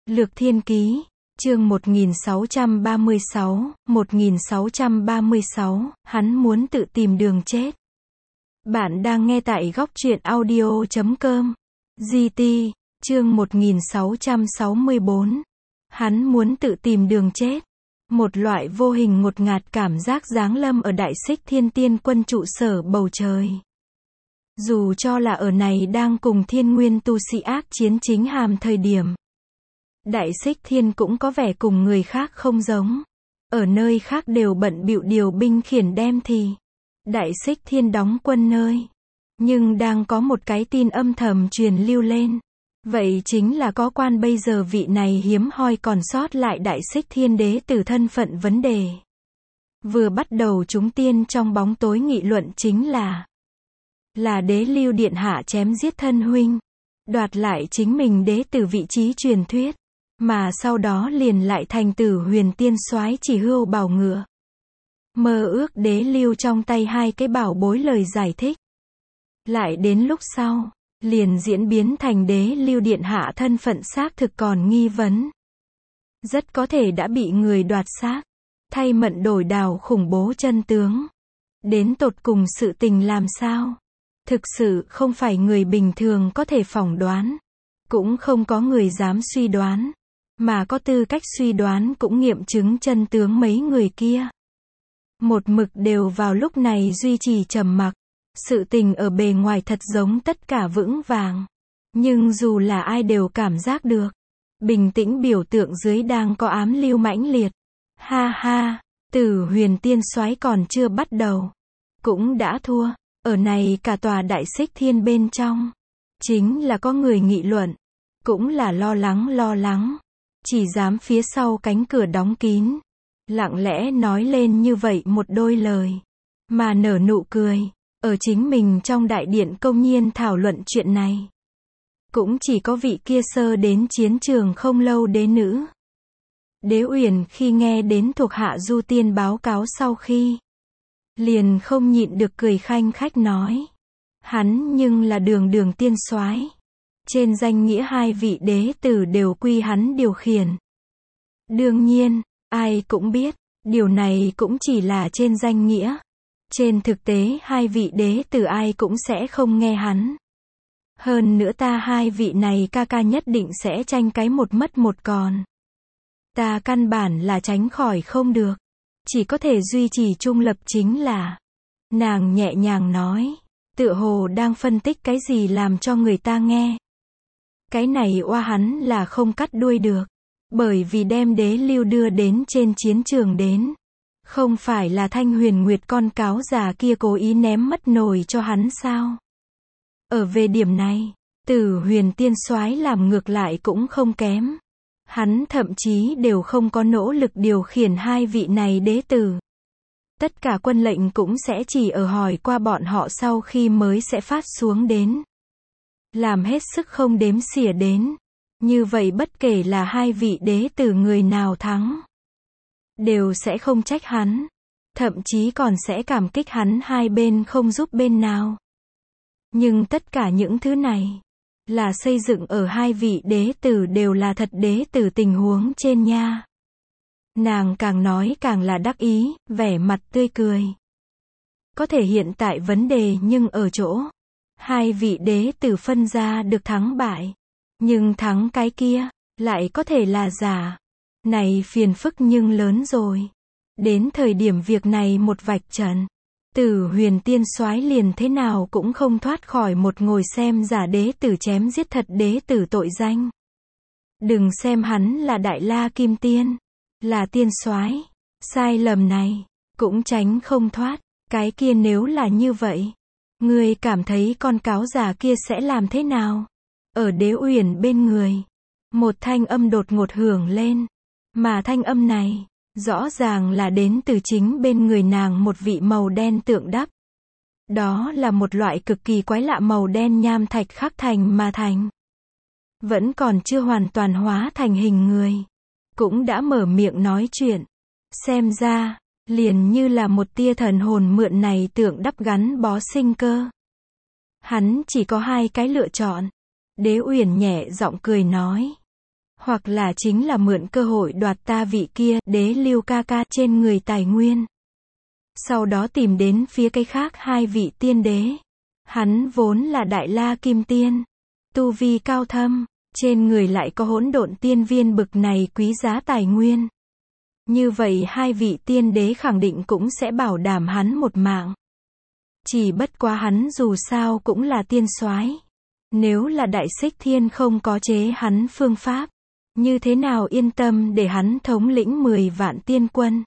Lược Thiên Ký, chương 1636, hắn muốn tự tìm đường chết. Bạn đang nghe tại góc truyện audio.com. GT, chương 1664. Hắn muốn tự tìm đường chết. Một loại vô hình ngột ngạt cảm giác giáng lâm ở Đại Xích Thiên Tiên Quân trụ sở bầu trời. Dù cho là ở này đang cùng thiên nguyên tu sĩ ác chiến chính hàm thời điểm. Đại Xích Thiên cũng có vẻ cùng người khác không giống. Ở nơi khác đều bận bịu điều binh khiển đem thì. Đại Xích Thiên đóng quân nơi. Nhưng đang có một cái tin âm thầm truyền lưu lên. Vậy chính là có quan bây giờ vị này hiếm hoi còn sót lại Đại Xích Thiên đế từ thân phận vấn đề. Vừa bắt đầu chúng tiên trong bóng tối nghị luận chính là đế lưu điện hạ chém giết thân huynh. Đoạt lại chính mình đế từ vị trí truyền thuyết. Mà sau đó liền lại thành Tử Huyền tiên soái chỉ hưu bảo ngựa. Mơ ước đế lưu trong tay hai cái bảo bối lời giải thích. Lại đến lúc sau, liền diễn biến thành đế lưu điện hạ thân phận xác thực còn nghi vấn. Rất có thể đã bị người đoạt xác, thay mận đổi đào khủng bố chân tướng. Đến tột cùng sự tình làm sao? Thực sự không phải người bình thường có thể phỏng đoán. Cũng không có người dám suy đoán. Mà có tư cách suy đoán cũng nghiệm chứng chân tướng mấy người kia. Một mực đều vào lúc này duy trì trầm mặc. Sự tình ở bề ngoài thật giống tất cả vững vàng. Nhưng dù là ai đều cảm giác được. Bình tĩnh biểu tượng dưới đang có ám lưu mãnh liệt. Ha ha, Tử Huyền tiên soái còn chưa bắt đầu. Cũng đã thua. Ở này cả tòa Đại Xích Thiên bên trong. Chính là có người nghị luận. Cũng là lo lắng. Chỉ dám phía sau cánh cửa đóng kín. Lặng lẽ nói lên như vậy một đôi lời. Mà nở nụ cười. Ở chính mình trong đại điện công nhiên thảo luận chuyện này. Cũng chỉ có vị kia sơ đến chiến trường không lâu đế nữ. Đế Uyển khi nghe đến thuộc hạ du tiên báo cáo sau khi. Liền không nhịn được cười khanh khách nói. Hắn nhưng là đường tiên soái. Trên danh nghĩa hai vị đế tử đều quy hắn điều khiển. Đương nhiên, ai cũng biết, điều này cũng chỉ là trên danh nghĩa. Trên thực tế hai vị đế tử ai cũng sẽ không nghe hắn. Hơn nữa ta hai vị này ca nhất định sẽ tranh cái một mất một còn. Ta căn bản là tránh khỏi không được. Chỉ có thể duy trì trung lập chính là. Nàng nhẹ nhàng nói. Tựa hồ đang phân tích cái gì làm cho người ta nghe. Cái này oa hắn là không cắt đuôi được. Bởi vì đem đế lưu đưa đến trên chiến trường đến. Không phải là Thanh Huyền Nguyệt con cáo già kia cố ý ném mất nồi cho hắn sao? Ở về điểm này, Tử Huyền tiên soái làm ngược lại cũng không kém. Hắn thậm chí đều không có nỗ lực điều khiển hai vị này đế tử. Tất cả quân lệnh cũng sẽ chỉ ở hỏi qua bọn họ sau khi mới sẽ phát xuống đến. Làm hết sức không đếm xỉa đến. Như vậy bất kể là hai vị đế tử người nào thắng. Đều sẽ không trách hắn. Thậm chí còn sẽ cảm kích hắn hai bên không giúp bên nào. Nhưng tất cả những thứ này. Là xây dựng ở hai vị đế tử đều là thật đế tử tình huống trên nha. Nàng càng nói càng là đắc ý, vẻ mặt tươi cười. Có thể hiện tại vấn đề nhưng ở chỗ. Hai vị đế tử phân ra được thắng bại. Nhưng thắng cái kia, lại có thể là giả. Này phiền phức nhưng lớn rồi. Đến thời điểm việc này một vạch trần. Tử Huyền tiên soái liền thế nào cũng không thoát khỏi một ngồi xem giả đế tử chém giết thật đế tử tội danh. Đừng xem hắn là Đại La Kim Tiên. Là tiên soái. Sai lầm này, cũng tránh không thoát. Cái kia nếu là như vậy. Ngươi cảm thấy con cáo già kia sẽ làm thế nào? Ở Đế Uyển bên người. Một thanh âm đột ngột hưởng lên. Mà thanh âm này, rõ ràng là đến từ chính bên người nàng một vị màu đen tượng đắp. Đó là một loại cực kỳ quái lạ màu đen nham thạch khắc thành mà thành. Vẫn còn chưa hoàn toàn hóa thành hình người. Cũng đã mở miệng nói chuyện. Xem ra, liền như là một tia thần hồn mượn này tượng đắp gắn bó sinh cơ. Hắn chỉ có hai cái lựa chọn. Đế Uyển nhẹ giọng cười nói. Hoặc là chính là mượn cơ hội đoạt ta vị kia, đế lưu ca ca, trên người tài nguyên. Sau đó tìm đến phía cái khác hai vị tiên đế. Hắn vốn là Đại La Kim Tiên. Tu vi cao thâm, trên người lại có hỗn độn tiên viên bực này quý giá tài nguyên. Như vậy hai vị tiên đế khẳng định cũng sẽ bảo đảm hắn một mạng. Chỉ bất quá hắn dù sao cũng là tiên soái. Nếu là Đại Xích Thiên không có chế hắn phương pháp, như thế nào yên tâm để hắn thống lĩnh 10 vạn tiên quân.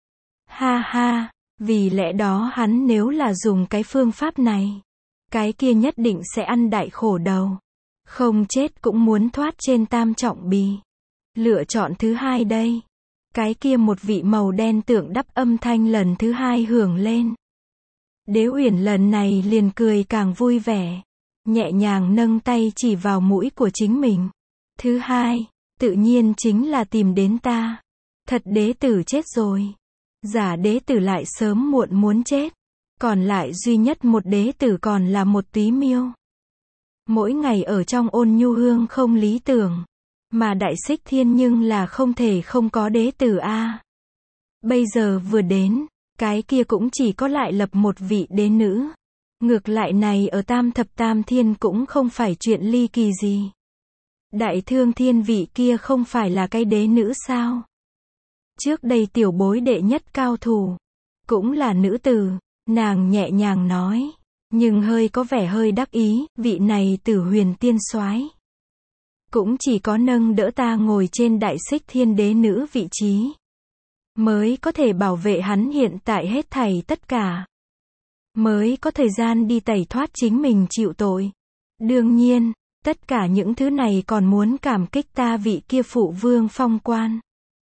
Ha ha, vì lẽ đó hắn nếu là dùng cái phương pháp này, cái kia nhất định sẽ ăn đại khổ đầu. Không chết cũng muốn thoát trên tam trọng bì. Lựa chọn thứ hai đây. Cái kia một vị màu đen tượng đắp âm thanh lần thứ hai hưởng lên. Đế Uyển lần này liền cười càng vui vẻ. Nhẹ nhàng nâng tay chỉ vào mũi của chính mình. Thứ hai, tự nhiên chính là tìm đến ta. Thật đế tử chết rồi. Giả đế tử lại sớm muộn muốn chết. Còn lại duy nhất một đế tử còn là một túy miêu. Mỗi ngày ở trong ôn nhu hương không lý tưởng. Mà Đại Xích Thiên nhưng là không thể không có đế tử a. Bây giờ vừa đến, cái kia cũng chỉ có lại lập một vị đế nữ. Ngược lại này ở Tam Thập Tam Thiên cũng không phải chuyện ly kỳ gì. Đại Thương Thiên vị kia không phải là cái đế nữ sao? Trước đây tiểu bối đệ nhất cao thủ, cũng là nữ tử, nàng nhẹ nhàng nói, nhưng hơi có vẻ hơi đắc ý, vị này Tử Huyền tiên soái cũng chỉ có nâng đỡ ta ngồi trên Đại Xích Thiên đế nữ vị trí, mới có thể bảo vệ hắn hiện tại hết thảy tất cả. Mới có thời gian đi tẩy thoát chính mình chịu tội. Đương nhiên, tất cả những thứ này còn muốn cảm kích ta vị kia phụ vương phong quan.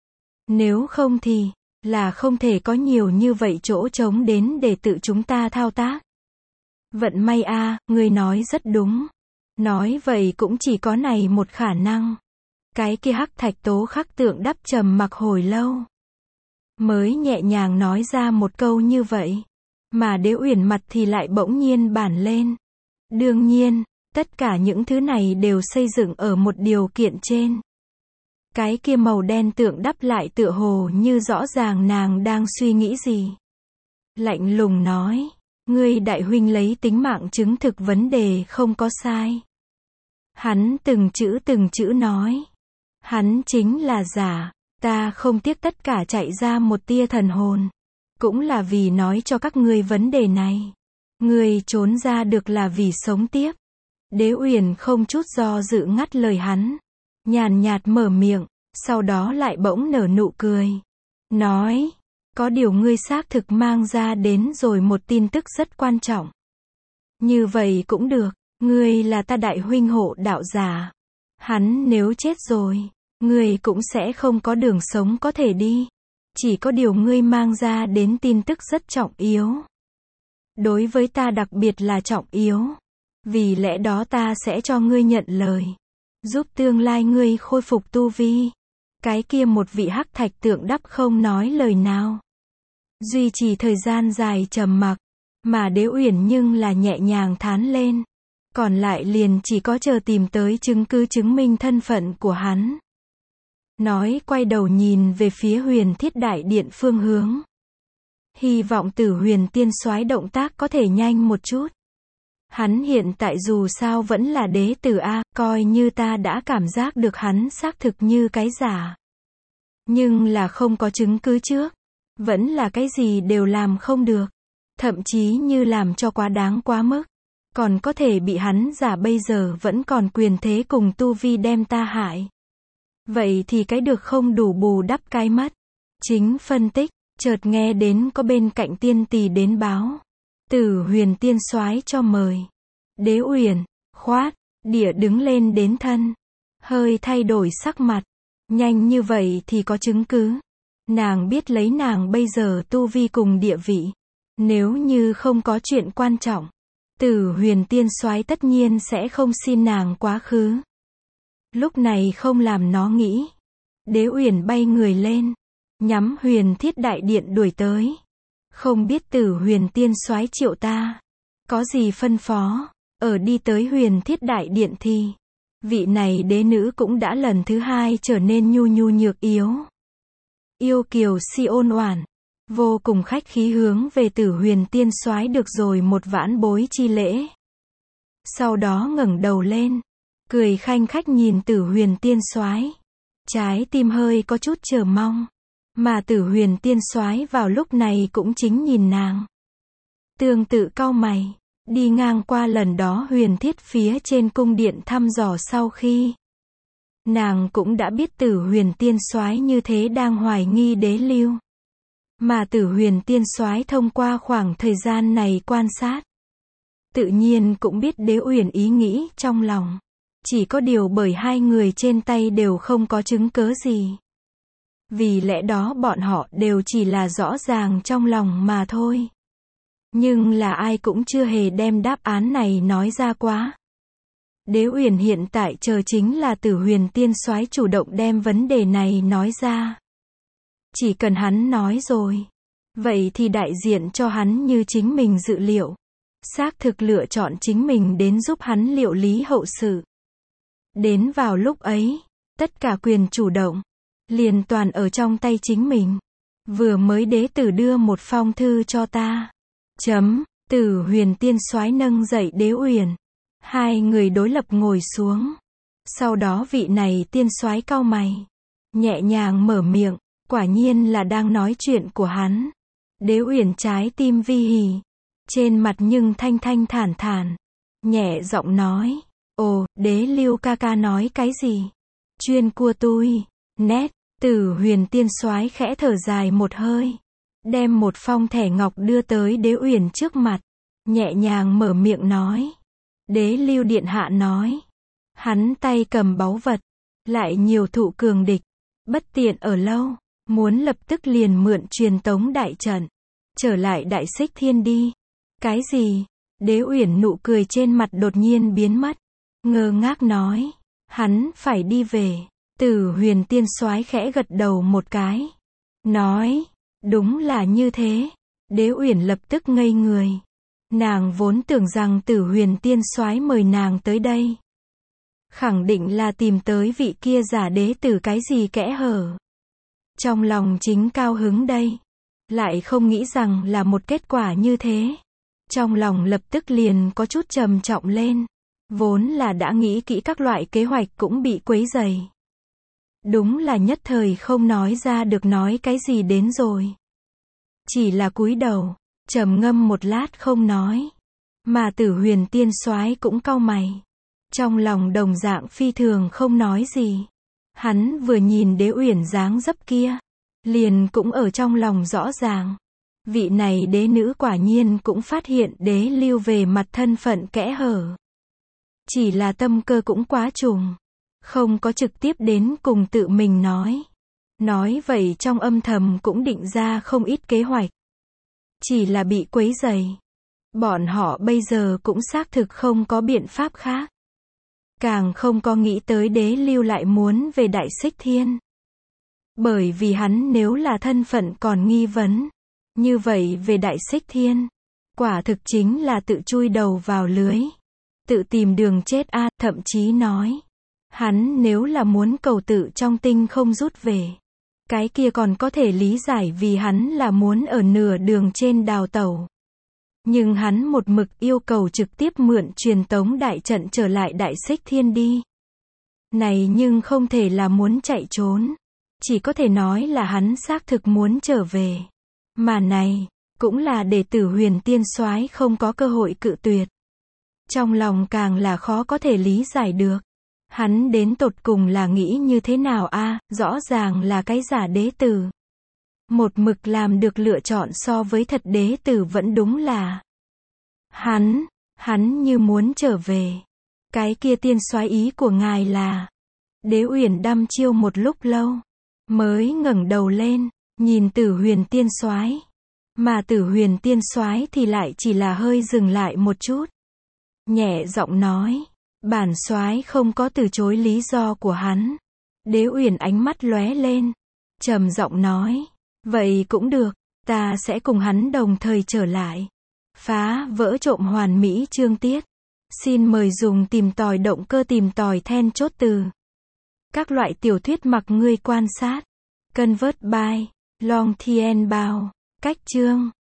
Nếu không thì, là không thể có nhiều như vậy chỗ trống đến để tự chúng ta thao tác. Vận may a, ngươi nói rất đúng. Nói vậy cũng chỉ có này một khả năng. Cái kia Hắc Thạch Tố Khắc tượng đắp trầm mặc hồi lâu. Mới nhẹ nhàng nói ra một câu như vậy. Mà Đế Uyển mặt thì lại bỗng nhiên bản lên. Đương nhiên, tất cả những thứ này đều xây dựng ở một điều kiện trên. Cái kia màu đen tượng đắp lại tựa hồ như rõ ràng nàng đang suy nghĩ gì. Lạnh lùng nói, ngươi đại huynh lấy tính mạng chứng thực vấn đề không có sai. Hắn từng chữ nói. Hắn chính là giả, ta không tiếc tất cả chạy ra một tia thần hồn. Cũng là vì nói cho các ngươi vấn đề này. Ngươi trốn ra được là vì sống tiếp. Đế Uyển không chút do dự ngắt lời hắn. Nhàn nhạt mở miệng, sau đó lại bỗng nở nụ cười. Nói, có điều ngươi xác thực mang ra đến rồi một tin tức rất quan trọng. Như vậy cũng được, ngươi là ta đại huynh hộ đạo giả. Hắn nếu chết rồi, ngươi cũng sẽ không có đường sống có thể đi. Chỉ có điều ngươi mang ra đến tin tức rất trọng yếu. Đối với ta đặc biệt là trọng yếu. Vì lẽ đó ta sẽ cho ngươi nhận lời. Giúp tương lai ngươi khôi phục tu vi. Cái kia một vị Hắc Thạch tượng đắp không nói lời nào. Duy trì thời gian dài trầm mặc. Mà Đế Uyển nhưng là nhẹ nhàng thán lên. Còn lại liền chỉ có chờ tìm tới chứng cứ chứng minh thân phận của hắn. Nói quay đầu nhìn về phía Huyền Thiết Đại Điện phương hướng. Hy vọng Tử Huyền tiên soái động tác có thể nhanh một chút. Hắn hiện tại dù sao vẫn là đế tử a, coi như ta đã cảm giác được hắn xác thực như cái giả. Nhưng là không có chứng cứ trước. Vẫn là cái gì đều làm không được. Thậm chí như làm cho quá đáng quá mức. Còn có thể bị hắn giả bây giờ vẫn còn quyền thế cùng tu vi đem ta hại. Vậy thì cái được không đủ bù đắp cái mất. Chính phân tích, chợt nghe đến có bên cạnh tiên tỳ đến báo. Tử Huyền tiên soái cho mời. Đế Uyển, khoát, địa đứng lên đến thân. Hơi thay đổi sắc mặt. Nhanh như vậy thì có chứng cứ. Nàng biết lấy nàng bây giờ tu vi cùng địa vị. Nếu như không có chuyện quan trọng, Tử Huyền tiên soái tất nhiên sẽ không xin nàng quá khứ. Lúc này không làm nó nghĩ. Đế Uyển bay người lên. Nhắm Huyền Thiết Đại Điện đuổi tới. Không biết Tử Huyền tiên soái triệu ta. Có gì phân phó. Ở đi tới Huyền Thiết Đại Điện thì. Vị này đế nữ cũng đã lần thứ hai trở nên nhu nhu nhược yếu. Yêu kiều si ôn oản, vô cùng khách khí hướng về Tử Huyền tiên soái được rồi một vãn bối chi lễ. Sau đó ngẩng đầu lên, cười khanh khách nhìn Tử Huyền tiên soái. Trái tim hơi có chút chờ mong, mà Tử Huyền tiên soái vào lúc này cũng chính nhìn nàng. Tương tự cau mày, đi ngang qua lần đó Huyền Thiết phía trên cung điện thăm dò sau khi. Nàng cũng đã biết Tử Huyền tiên soái như thế đang hoài nghi Đế Lưu. Mà Tử Huyền tiên soái thông qua khoảng thời gian này quan sát, tự nhiên cũng biết Đế Uyển ý nghĩ trong lòng. Chỉ có điều bởi hai người trên tay đều không có chứng cớ gì. Vì lẽ đó bọn họ đều chỉ là rõ ràng trong lòng mà thôi. Nhưng là ai cũng chưa hề đem đáp án này nói ra quá. Đế Uyển hiện tại chờ chính là Tử Huyền tiên soái chủ động đem vấn đề này nói ra. Chỉ cần hắn nói rồi, vậy thì đại diện cho hắn như chính mình dự liệu, xác thực lựa chọn chính mình đến giúp hắn liệu lý hậu sự. Đến vào lúc ấy, tất cả quyền chủ động liền toàn ở trong tay chính mình. Vừa mới đế tử đưa một phong thư cho ta. Tử Huyền tiên soái nâng dậy Đế Uyển. Hai người đối lập ngồi xuống. Sau đó vị này tiên soái cau mày, nhẹ nhàng mở miệng, quả nhiên là đang nói chuyện của hắn. Đế Uyển trái tim vi hỉ, trên mặt nhưng thanh thanh thản thản, nhẹ giọng nói, ồ, Đế Lưu ca ca nói cái gì? Chuyên cua tui, nét. Tử Huyền tiên soái khẽ thở dài một hơi, đem một phong thẻ ngọc đưa tới Đế Uyển trước mặt, nhẹ nhàng mở miệng nói. Đế Lưu điện hạ nói, hắn tay cầm báu vật, lại nhiều thụ cường địch, bất tiện ở lâu, muốn lập tức liền mượn truyền tống đại trận, trở lại Đại Xích Thiên đi. Cái gì? Đế Uyển nụ cười trên mặt đột nhiên biến mất, ngơ ngác nói, hắn phải đi về. Tử Huyền tiên soái khẽ gật đầu một cái, nói, đúng là như thế. Đế Uyển lập tức ngây người. Nàng vốn tưởng rằng Tử Huyền tiên soái mời nàng tới đây, khẳng định là tìm tới vị kia giả đế tử cái gì kẽ hở. Trong lòng chính cao hứng đây, lại không nghĩ rằng là một kết quả như thế. Trong lòng lập tức liền có chút trầm trọng lên, vốn là đã nghĩ kỹ các loại kế hoạch cũng bị quấy rầy. Đúng là nhất thời không nói ra được nói cái gì đến rồi. Chỉ là cúi đầu, trầm ngâm một lát không nói. Mà Tử Huyền tiên soái cũng cau mày, trong lòng đồng dạng phi thường không nói gì. Hắn vừa nhìn Đế Uyển dáng dấp kia, liền cũng ở trong lòng rõ ràng. Vị này đế nữ quả nhiên cũng phát hiện Đế Lưu về mặt thân phận kẽ hở. Chỉ là tâm cơ cũng quá trùng, không có trực tiếp đến cùng tự mình nói. Nói vậy trong âm thầm cũng định ra không ít kế hoạch. Chỉ là bị quấy rầy. Bọn họ bây giờ cũng xác thực không có biện pháp khác. Càng không có nghĩ tới Đế Lưu lại muốn về Đại Xích Thiên. Bởi vì hắn nếu là thân phận còn nghi vấn, như vậy về Đại Xích Thiên, quả thực chính là tự chui đầu vào lưới, tự tìm đường chết a. Thậm chí nói, hắn nếu là muốn cầu tự trong tinh không rút về, cái kia còn có thể lý giải vì hắn là muốn ở nửa đường trên đào tẩu. Nhưng hắn một mực yêu cầu trực tiếp mượn truyền tống đại trận trở lại Đại Xích Thiên đi. Này nhưng không thể là muốn chạy trốn, chỉ có thể nói là hắn xác thực muốn trở về. Mà này, cũng là để Tử Huyền tiên soái không có cơ hội cự tuyệt. Trong lòng càng là khó có thể lý giải được. Hắn đến tột cùng là nghĩ như thế nào a? Rõ ràng là cái giả đế tử. Một mực làm được lựa chọn so với thật đế tử vẫn đúng là. Hắn như muốn trở về. Cái kia tiên soái ý của ngài là. Đế Uyển đăm chiêu một lúc lâu, mới ngẩng đầu lên, nhìn Tử Huyền tiên soái. Mà Tử Huyền tiên soái thì lại chỉ là hơi dừng lại một chút. Nhẹ giọng nói, bản soái không có từ chối lý do của hắn. Đế Uyển ánh mắt lóe lên, trầm giọng nói, vậy cũng được, ta sẽ cùng hắn đồng thời trở lại, phá vỡ trộm hoàn mỹ chương tiết. Xin mời dùng tìm tòi động cơ tìm tòi then chốt từ. Các loại tiểu thuyết mặc ngươi quan sát. Convert by Long Thien Bao. Cách chương